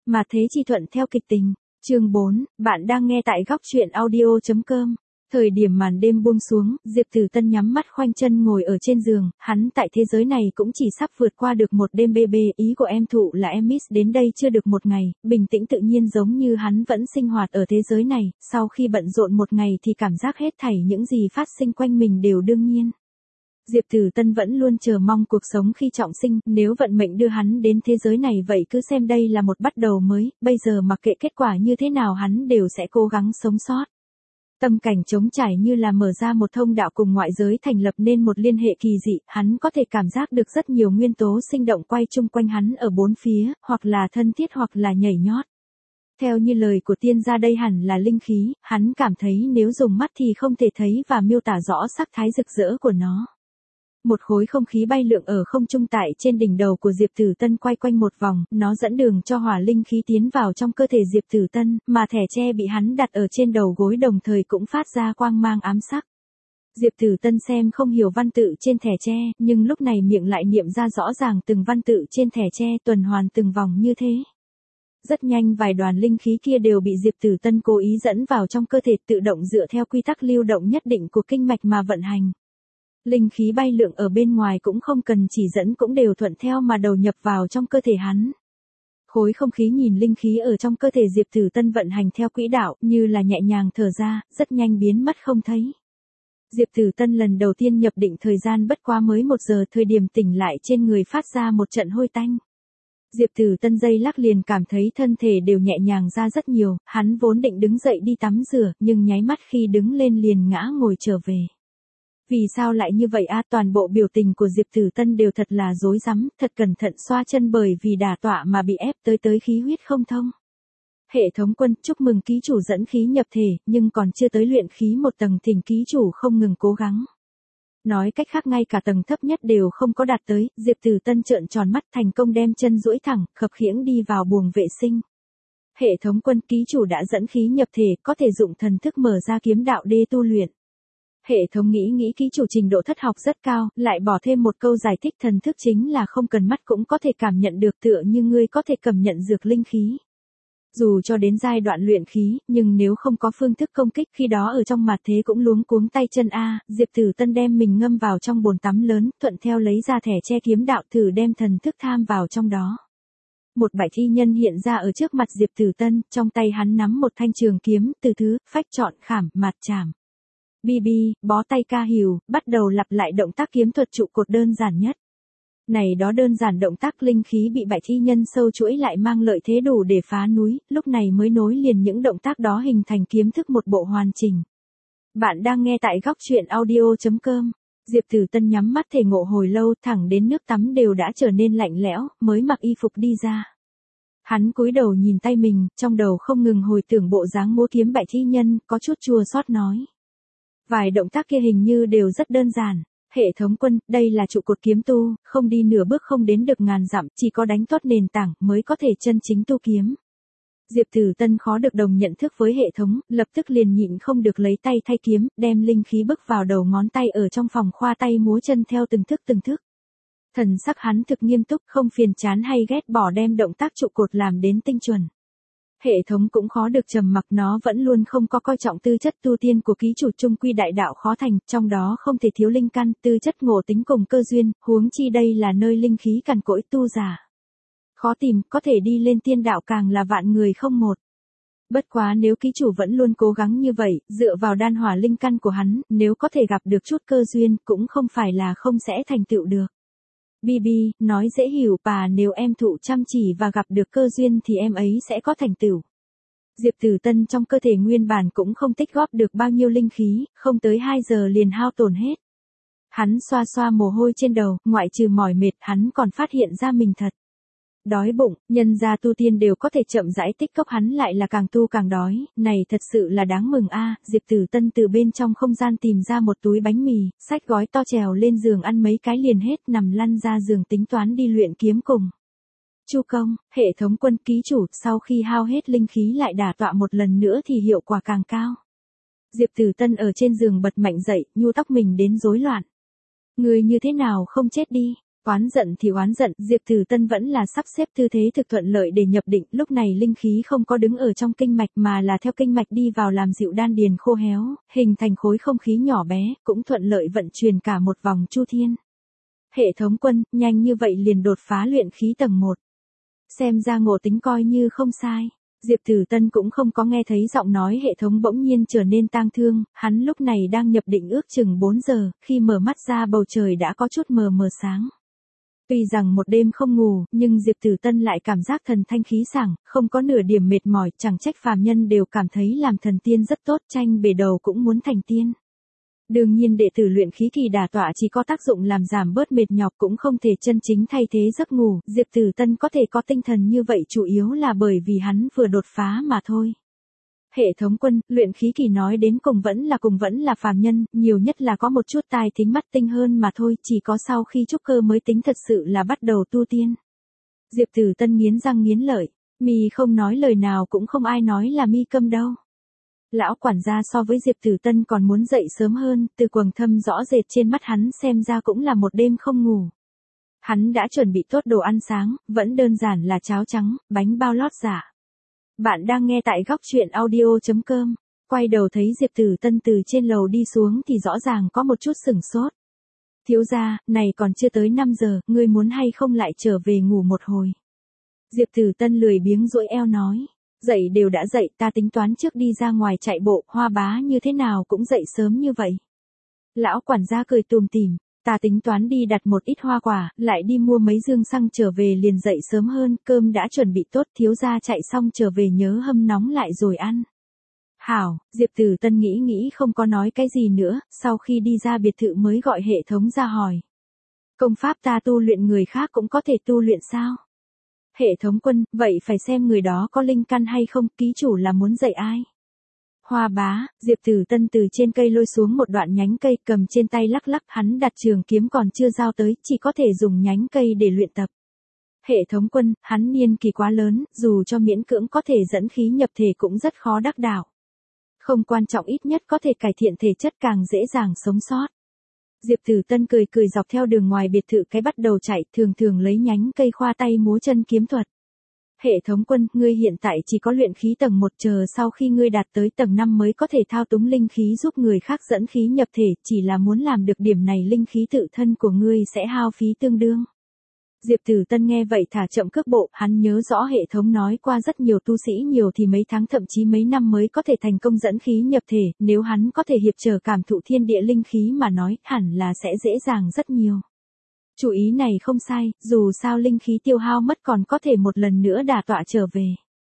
Mà thế chi thuận theo kịch tình. Chương 4, bạn đang nghe tại góc truyện audio.com. Thời điểm màn đêm buông xuống, Diệp Tử Tân nhắm mắt khoanh chân ngồi ở trên giường, hắn tại thế giới này cũng chỉ sắp vượt qua được một đêm bê, ý của em thụ là em miss đến đây chưa được một ngày, bình tĩnh tự nhiên giống như hắn vẫn sinh hoạt ở thế giới này, sau khi bận rộn một ngày thì cảm giác hết thảy những gì phát sinh quanh mình đều đương nhiên. Diệp Tử Tân vẫn luôn chờ mong cuộc sống khi trọng sinh, nếu vận mệnh đưa hắn đến thế giới này vậy cứ xem đây là một bắt đầu mới, bây giờ mặc kệ kết quả như thế nào hắn đều sẽ cố gắng sống sót. Tâm cảnh trống trải như là mở ra một thông đạo cùng ngoại giới thành lập nên một liên hệ kỳ dị, hắn có thể cảm giác được rất nhiều nguyên tố sinh động quay chung quanh hắn ở bốn phía, hoặc là thân thiết hoặc là nhảy nhót. Theo như lời của tiên gia đây hẳn là linh khí, hắn cảm thấy nếu dùng mắt thì không thể thấy và miêu tả rõ sắc thái rực rỡ của nó. Một khối không khí bay lượn ở không trung tại trên đỉnh đầu của Diệp Tử Tân quay quanh một vòng, nó dẫn đường cho hỏa linh khí tiến vào trong cơ thể Diệp Tử Tân, mà thẻ tre bị hắn đặt ở trên đầu gối đồng thời cũng phát ra quang mang ám sắc. Diệp Tử Tân xem không hiểu văn tự trên thẻ tre, nhưng lúc này miệng lại niệm ra rõ ràng từng văn tự trên thẻ tre tuần hoàn từng vòng như thế. Rất nhanh vài đoàn linh khí kia đều bị Diệp Tử Tân cố ý dẫn vào trong cơ thể tự động dựa theo quy tắc lưu động nhất định của kinh mạch mà vận hành. Linh khí bay lượn ở bên ngoài cũng không cần chỉ dẫn cũng đều thuận theo mà đầu nhập vào trong cơ thể hắn. Khối không khí nhìn linh khí ở trong cơ thể Diệp Tử Tân vận hành theo quỹ đạo như là nhẹ nhàng thở ra, rất nhanh biến mất không thấy. Diệp Tử Tân lần đầu tiên nhập định thời gian bất quá mới 1 giờ, thời điểm tỉnh lại trên người phát ra một trận hôi tanh. Diệp Tử Tân giây lắc liền cảm thấy thân thể đều nhẹ nhàng ra rất nhiều, hắn vốn định đứng dậy đi tắm rửa, nhưng nháy mắt khi đứng lên liền ngã ngồi trở về. Vì sao lại như vậy a? Toàn bộ biểu tình của Diệp Tử Tân đều thật là rối rắm, thật cẩn thận xoa chân bởi vì đả tọa mà bị ép tới khí huyết không thông. Hệ thống quân, chúc mừng ký chủ dẫn khí nhập thể, nhưng còn chưa tới luyện khí một tầng, thỉnh ký chủ không ngừng cố gắng. Nói cách khác ngay cả tầng thấp nhất đều không có đạt tới, Diệp Tử Tân trợn tròn mắt thành công đem chân duỗi thẳng, khập khiễng đi vào buồng vệ sinh. Hệ thống quân, ký chủ đã dẫn khí nhập thể, có thể dụng thần thức mở ra kiếm đạo đê tu luyện. Hệ thống nghĩ ký chủ trình độ thất học rất cao, lại bỏ thêm một câu giải thích thần thức chính là không cần mắt cũng có thể cảm nhận được tựa như ngươi có thể cảm nhận dược linh khí. Dù cho đến giai đoạn luyện khí, nhưng nếu không có phương thức công kích khi đó ở trong mặt thế cũng luống cuống tay chân a. Diệp Tử Tân đem mình ngâm vào trong bồn tắm lớn, thuận theo lấy ra thẻ che kiếm đạo thử đem thần thức tham vào trong đó. Một bạch thi nhân hiện ra ở trước mặt Diệp Tử Tân, trong tay hắn nắm một thanh trường kiếm, từ thứ, phách chọn khảm, mạt chảm. Bó tay ca hìu, bắt đầu lặp lại động tác kiếm thuật trụ cột đơn giản nhất. Này đó đơn giản động tác linh khí bị bạch thi nhân sâu chuỗi lại mang lợi thế đủ để phá núi, lúc này mới nối liền những động tác đó hình thành kiếm thức một bộ hoàn chỉnh. Bạn đang nghe tại góc truyện audio.com. Diệp Tử Tân nhắm mắt thể ngộ hồi lâu, thẳng đến nước tắm đều đã trở nên lạnh lẽo, mới mặc y phục đi ra. Hắn cúi đầu nhìn tay mình, trong đầu không ngừng hồi tưởng bộ dáng múa kiếm bạch thi nhân, có chút chua xót nói. Vài động tác kia hình như đều rất đơn giản. Hệ thống quân, đây là trụ cột kiếm tu, không đi nửa bước không đến được ngàn dặm, chỉ có đánh tốt nền tảng mới có thể chân chính tu kiếm. Diệp Tử Tân khó được đồng nhận thức với hệ thống, lập tức liền nhịn không được lấy tay thay kiếm, đem linh khí bước vào đầu ngón tay ở trong phòng khoa tay múa chân theo từng thức. Thần sắc hắn thực nghiêm túc, không phiền chán hay ghét bỏ đem động tác trụ cột làm đến tinh chuẩn. Hệ thống cũng khó được trầm mặc, nó vẫn luôn không có coi trọng tư chất tu tiên của ký chủ, trung quy đại đạo khó thành, trong đó không thể thiếu linh căn, tư chất ngộ tính cùng cơ duyên, huống chi đây là nơi linh khí cằn cỗi tu giả. Khó tìm, có thể đi lên tiên đạo càng là vạn người không một. Bất quá nếu ký chủ vẫn luôn cố gắng như vậy, dựa vào đan hỏa linh căn của hắn, nếu có thể gặp được chút cơ duyên, cũng không phải là không sẽ thành tựu được. Nói dễ hiểu, nếu em thụ chăm chỉ và gặp được cơ duyên thì em ấy sẽ có thành tựu. Diệp Tử Tân trong cơ thể nguyên bản cũng không tích góp được bao nhiêu linh khí, không tới 2 giờ liền hao tổn hết. Hắn xoa xoa mồ hôi trên đầu, ngoại trừ mỏi mệt, hắn còn phát hiện ra mình thật đói bụng, nhân gia tu tiên đều có thể chậm rãi tích cốc, hắn lại là càng tu càng đói, này thật sự là đáng mừng a. Diệp Tử Tân từ bên trong không gian tìm ra một túi bánh mì, xách gói to trèo lên giường ăn mấy cái liền hết, nằm lăn ra giường tính toán đi luyện kiếm cùng. Chu công, hệ thống quân, ký chủ, sau khi hao hết linh khí lại đả tọa một lần nữa thì hiệu quả càng cao. Diệp Tử Tân ở trên giường bật mạnh dậy, nhu tóc mình đến rối loạn. Người như thế nào không chết đi? Oán giận thì oán giận, Diệp Tử Tân vẫn là sắp xếp tư thế thực thuận lợi để nhập định, lúc này linh khí không có đứng ở trong kinh mạch mà là theo kinh mạch đi vào làm dịu đan điền khô héo, hình thành khối không khí nhỏ bé, cũng thuận lợi vận chuyển cả một vòng chu thiên. Hệ thống quân, nhanh như vậy liền đột phá luyện khí tầng 1. Xem ra ngộ tính coi như không sai. Diệp Tử Tân cũng không có nghe thấy giọng nói hệ thống bỗng nhiên trở nên tang thương, hắn lúc này đang nhập định ước chừng 4 giờ, khi mở mắt ra bầu trời đã có chút mờ mờ sáng. Tuy rằng một đêm không ngủ, nhưng Diệp Tử Tân lại cảm giác thần thanh khí sảng, không có nửa điểm mệt mỏi, chẳng trách phàm nhân đều cảm thấy làm thần tiên rất tốt, tranh bề đầu cũng muốn thành tiên. Đương nhiên đệ tử luyện khí kỳ đả tọa chỉ có tác dụng làm giảm bớt mệt nhọc cũng không thể chân chính thay thế giấc ngủ, Diệp Tử Tân có thể có tinh thần như vậy chủ yếu là bởi vì hắn vừa đột phá mà thôi. Hệ thống quân, luyện khí kỳ nói đến cùng vẫn là phàm nhân, nhiều nhất là có một chút tai thính mắt tinh hơn mà thôi, chỉ có sau khi trúc cơ mới tính thật sự là bắt đầu tu tiên. Diệp Tử Tân nghiến răng nghiến lợi, mi không nói lời nào cũng không ai nói là mi câm đâu. Lão quản gia so với Diệp Tử Tân còn muốn dậy sớm hơn, từ quầng thâm rõ rệt trên mắt hắn xem ra cũng là một đêm không ngủ. Hắn đã chuẩn bị tốt đồ ăn sáng, vẫn đơn giản là cháo trắng, bánh bao lót giả. Bạn đang nghe tại góc chuyện audio.com, quay đầu thấy Diệp Tử Tân từ trên lầu đi xuống thì rõ ràng có một chút sửng sốt. Thiếu gia, này còn chưa tới 5 giờ, ngươi muốn hay không lại trở về ngủ một hồi. Diệp Tử Tân lười biếng duỗi eo nói. Dậy đều đã dậy, ta tính toán trước đi ra ngoài chạy bộ, Hoa bá như thế nào cũng dậy sớm như vậy. Lão quản gia cười tùm tìm, ta tính toán đi đặt một ít hoa quả, lại đi mua mấy dương xăng trở về liền dậy sớm hơn, cơm đã chuẩn bị tốt, thiếu gia chạy xong trở về nhớ hâm nóng lại rồi ăn. Hảo, Diệp Tử Tân nghĩ không có nói cái gì nữa, sau khi đi ra biệt thự mới gọi hệ thống ra hỏi. Công pháp ta tu luyện người khác cũng có thể tu luyện sao? Hệ thống quân, vậy phải xem người đó có linh căn hay không, ký chủ là muốn dạy ai? Hoa bá, Diệp Tử Tân từ trên cây lôi xuống một đoạn nhánh cây cầm trên tay lắc lắc, hắn đặt trường kiếm còn chưa giao tới, chỉ có thể dùng nhánh cây để luyện tập. Hệ thống quân, hắn niên kỳ quá lớn, dù cho miễn cưỡng có thể dẫn khí nhập thể cũng rất khó đắc đạo. Không quan trọng, ít nhất có thể cải thiện thể chất càng dễ dàng sống sót. Diệp Tử Tân cười dọc theo đường ngoài biệt thự cái bắt đầu chạy, thường lấy nhánh cây khoa tay múa chân kiếm thuật. Hệ thống quân, ngươi hiện tại chỉ có luyện khí tầng 1, chờ sau khi ngươi đạt tới tầng 5 mới có thể thao túng linh khí giúp người khác dẫn khí nhập thể, chỉ là muốn làm được điểm này linh khí tự thân của ngươi sẽ hao phí tương đương. Diệp Tử Tân nghe vậy thả chậm cước bộ, hắn nhớ rõ hệ thống nói qua rất nhiều tu sĩ nhiều thì mấy tháng thậm chí mấy năm mới có thể thành công dẫn khí nhập thể, nếu hắn có thể hiệp trở cảm thụ thiên địa linh khí mà nói, hẳn là sẽ dễ dàng rất nhiều. Chủ ý này không sai, dù sao linh khí tiêu hao mất còn có thể một lần nữa đả tọa trở về.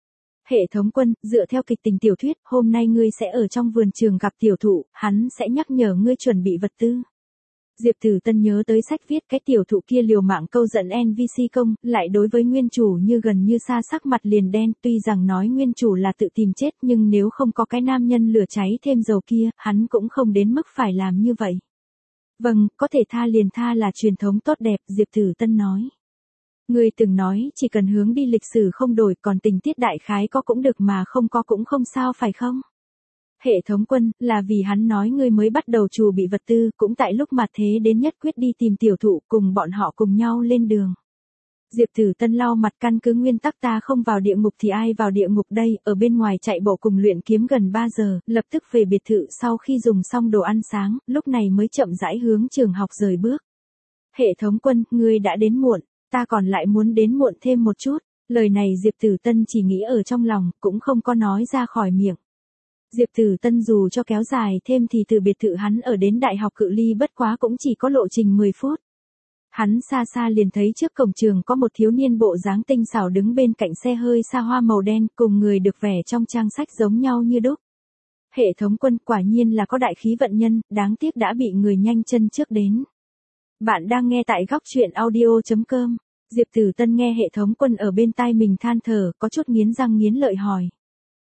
Hệ thống quân, dựa theo kịch tình tiểu thuyết, hôm nay ngươi sẽ ở trong vườn trường gặp tiểu thụ, hắn sẽ nhắc nhở ngươi chuẩn bị vật tư. Diệp Tử Tân nhớ tới sách viết cái tiểu thụ kia liều mạng câu giận NPC công, lại đối với nguyên chủ như gần như xa, sắc mặt liền đen, tuy rằng nói nguyên chủ là tự tìm chết nhưng nếu không có cái nam nhân lửa cháy thêm dầu kia, hắn cũng không đến mức phải làm như vậy. Vâng, có thể tha liền tha là truyền thống tốt đẹp, Diệp Tử Tân nói. Ngươi từng nói chỉ cần hướng đi lịch sử không đổi, còn tình tiết đại khái có cũng được mà không có cũng không sao phải không? Hệ thống quân, là vì hắn nói ngươi mới bắt đầu chuẩn bị vật tư, cũng tại lúc mà thế đến nhất quyết đi tìm tiểu thụ, cùng bọn họ cùng nhau lên đường. Diệp Tử Tân lau mặt, căn cứ nguyên tắc ta không vào địa ngục thì ai vào địa ngục đây, ở bên ngoài chạy bộ cùng luyện kiếm gần 3 giờ, lập tức về biệt thự sau khi dùng xong đồ ăn sáng, lúc này mới chậm rãi hướng trường học rời bước. Hệ thống quân, ngươi đã đến muộn, ta còn lại muốn đến muộn thêm một chút, lời này Diệp Tử Tân chỉ nghĩ ở trong lòng, cũng không có nói ra khỏi miệng. Diệp Tử Tân dù cho kéo dài thêm thì từ biệt thự hắn ở đến đại học cự ly bất quá cũng chỉ có lộ trình 10 phút. Hắn xa xa liền thấy trước cổng trường có một thiếu niên bộ dáng tinh xảo đứng bên cạnh xe hơi xa hoa màu đen, cùng người được vẽ trong trang sách giống nhau như đúc. Hệ thống quân, quả nhiên là có đại khí vận nhân, đáng tiếc đã bị người nhanh chân trước đến. Bạn đang nghe tại góc chuyện audio.com. Diệp Tử Tân nghe hệ thống quân ở bên tai mình than thở, có chút nghiến răng nghiến lợi hỏi.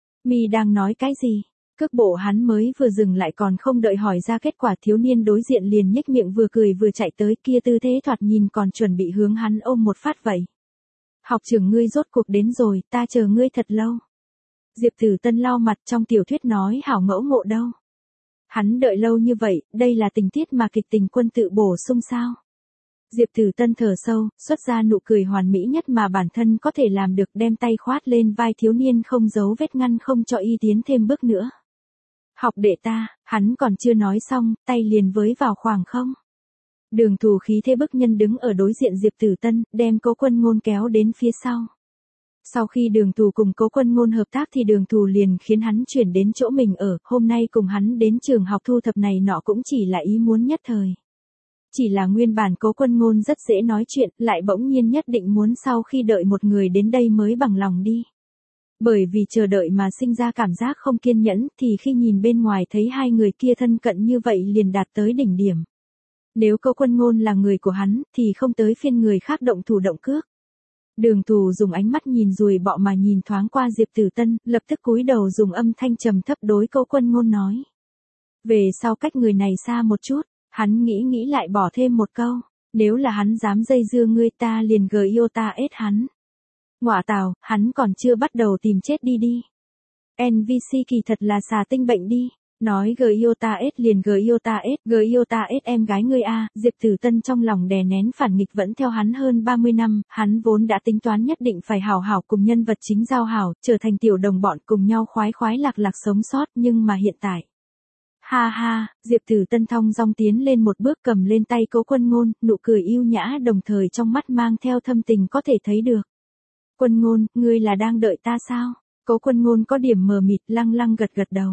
Mi đang nói cái gì? Cước bộ hắn mới vừa dừng lại còn không đợi hỏi ra kết quả, thiếu niên đối diện liền nhếch miệng vừa cười vừa chạy tới, kia tư thế thoạt nhìn còn chuẩn bị hướng hắn ôm một phát vậy. Học trưởng ngươi rốt cuộc đến rồi, ta chờ ngươi thật lâu. Diệp Tử Tân lau mặt, trong tiểu thuyết nói hảo ngẫu ngộ đâu. Hắn đợi lâu như vậy, đây là tình tiết mà kịch tình quân tự bổ sung sao? Diệp Tử Tân thở sâu, xuất ra nụ cười hoàn mỹ nhất mà bản thân có thể làm được, đem tay khoát lên vai thiếu niên không giấu vết ngăn không cho y tiến thêm bước nữa. Học đệ ta, hắn còn chưa nói xong, tay liền với vào khoảng không. Đường Thù khí thế bức nhân đứng ở đối diện Diệp Tử Tân, đem Cố Quân Ngôn kéo đến phía sau. Sau khi Đường Thù cùng Cố Quân Ngôn hợp tác thì Đường Thù liền khiến hắn chuyển đến chỗ mình ở, hôm nay cùng hắn đến trường học thu thập này nọ cũng chỉ là ý muốn nhất thời. Chỉ là nguyên bản Cố Quân Ngôn rất dễ nói chuyện, lại bỗng nhiên nhất định muốn sau khi đợi một người đến đây mới bằng lòng đi. Bởi vì chờ đợi mà sinh ra cảm giác không kiên nhẫn, thì khi nhìn bên ngoài thấy hai người kia thân cận như vậy liền đạt tới đỉnh điểm. Nếu Cố Quân Ngôn là người của hắn, thì không tới phiên người khác động thủ động cước. Đường Thù dùng ánh mắt nhìn ruồi bọ mà nhìn thoáng qua Diệp Tử Tân, lập tức cúi đầu dùng âm thanh trầm thấp đối Cố Quân Ngôn nói. Về sau cách người này xa một chút, hắn nghĩ lại bỏ thêm một câu, nếu là hắn dám dây dưa ngươi ta liền GIOTA-S hắn. Ngọa tào, hắn còn chưa bắt đầu tìm chết đi. NVC kỳ thật là xà tinh bệnh đi. Nói GIOTA-S liền GIOTA-S em gái ngươi a. Diệp Tử Tân trong lòng đè nén phản nghịch vẫn theo hắn hơn 30 năm, hắn vốn đã tính toán nhất định phải hảo hảo cùng nhân vật chính giao hảo, trở thành tiểu đồng bọn cùng nhau khoái lạc sống sót, nhưng mà hiện tại. Ha ha, Diệp Tử Tân thong dong tiến lên một bước cầm lên tay Cố Quân Ngôn, nụ cười yêu nhã đồng thời trong mắt mang theo thâm tình có thể thấy được. Quân Ngôn, ngươi là đang đợi ta sao? Cố Quân Ngôn có điểm mờ mịt lăng gật đầu.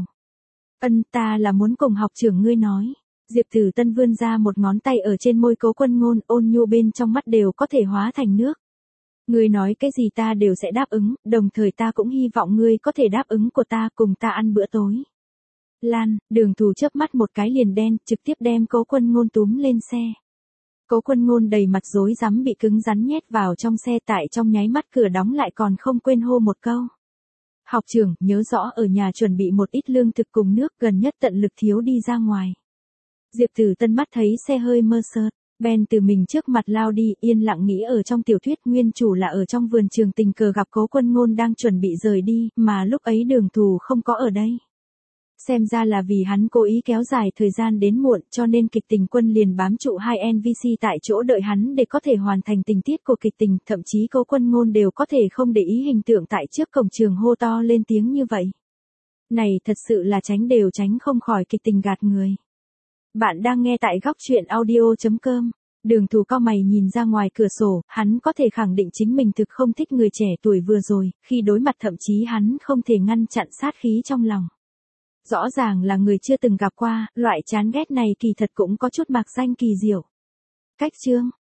Ta là muốn cùng học trưởng ngươi nói. Diệp Tử Tân vươn ra một ngón tay ở trên môi Cố Quân Ngôn, ôn nhu bên trong mắt đều có thể hóa thành nước. Ngươi nói cái gì ta đều sẽ đáp ứng, đồng thời ta cũng hy vọng ngươi có thể đáp ứng của ta cùng ta ăn bữa tối. Lan, Đường Thù chớp mắt một cái liền đen, trực tiếp đem Cố Quân Ngôn túm lên xe. Cố Quân Ngôn đầy mặt rối rắm bị cứng rắn nhét vào trong xe, tại trong nháy mắt cửa đóng lại còn không quên hô một câu. Học trưởng, nhớ rõ ở nhà chuẩn bị một ít lương thực cùng nước, gần nhất tận lực thiếu đi ra ngoài. Diệp Tử Tân mắt thấy xe hơi mơ sợt, bèn từ mình trước mặt lao đi, yên lặng nghĩ ở trong tiểu thuyết nguyên chủ là ở trong vườn trường tình cờ gặp Cố Quân Ngôn đang chuẩn bị rời đi, mà lúc ấy Đường Thù không có ở đây. Xem ra là vì hắn cố ý kéo dài thời gian đến muộn, cho nên kịch tình quân liền bám trụ hai NVC tại chỗ đợi hắn để có thể hoàn thành tình tiết của kịch tình, thậm chí Cố Quân Ngôn đều có thể không để ý hình tượng tại trước cổng trường hô to lên tiếng như vậy. Này thật sự là tránh đều tránh không khỏi kịch tình gạt người. Bạn đang nghe tại Góc Truyện Audio.com. Đường Thù cau mày nhìn ra ngoài cửa sổ, hắn có thể khẳng định chính mình thực không thích người trẻ tuổi vừa rồi, khi đối mặt thậm chí hắn không thể ngăn chặn sát khí trong lòng. Rõ ràng là người chưa từng gặp qua, loại chán ghét này kỳ thật cũng có chút mạc danh kỳ diệu. Cách chương